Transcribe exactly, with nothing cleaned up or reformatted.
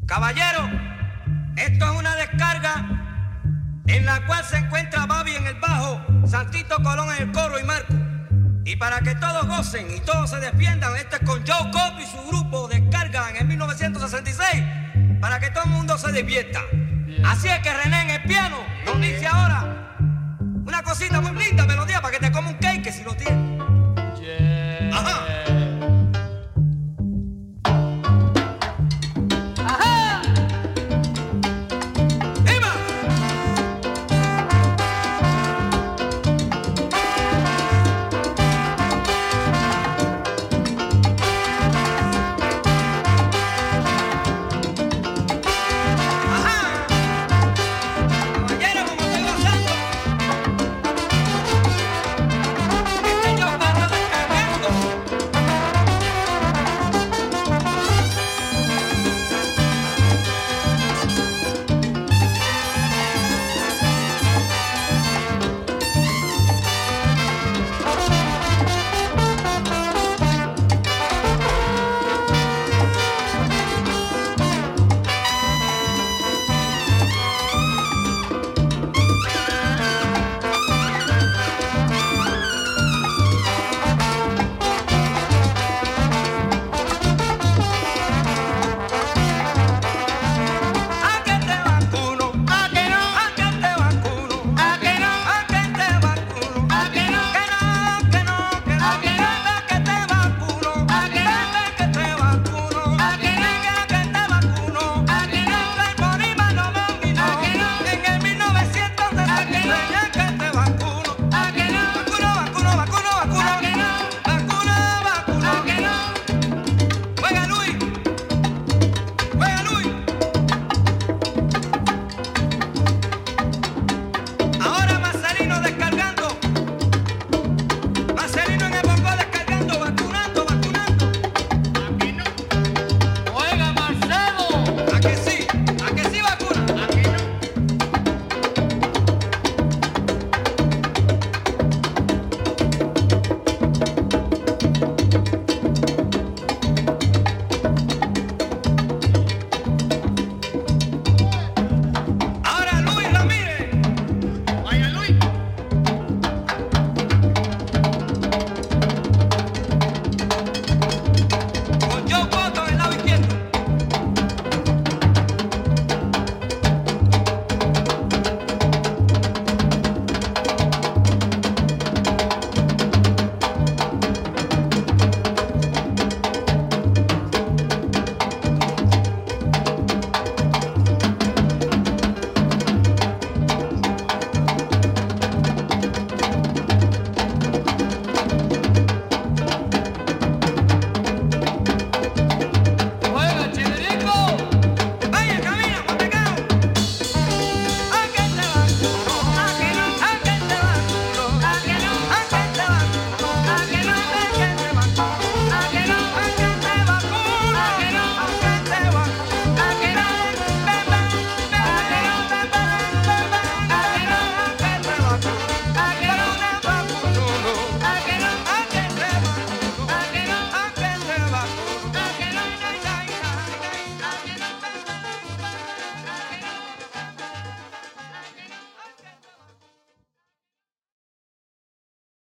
Caballero, esto es una descarga en la cual se encuentra Babi en el bajo, Santito Colón en el coro y Marco. Y para que todos gocen y todos se defiendan, esto es con Joe Coto y su grupo Descarga en el mil novecientos sesenta y seis, para que todo el mundo se divierta. Así es que René en el piano nos dice ahora una cosita muy linda, melodía, para que te coma un cake si lo tienes.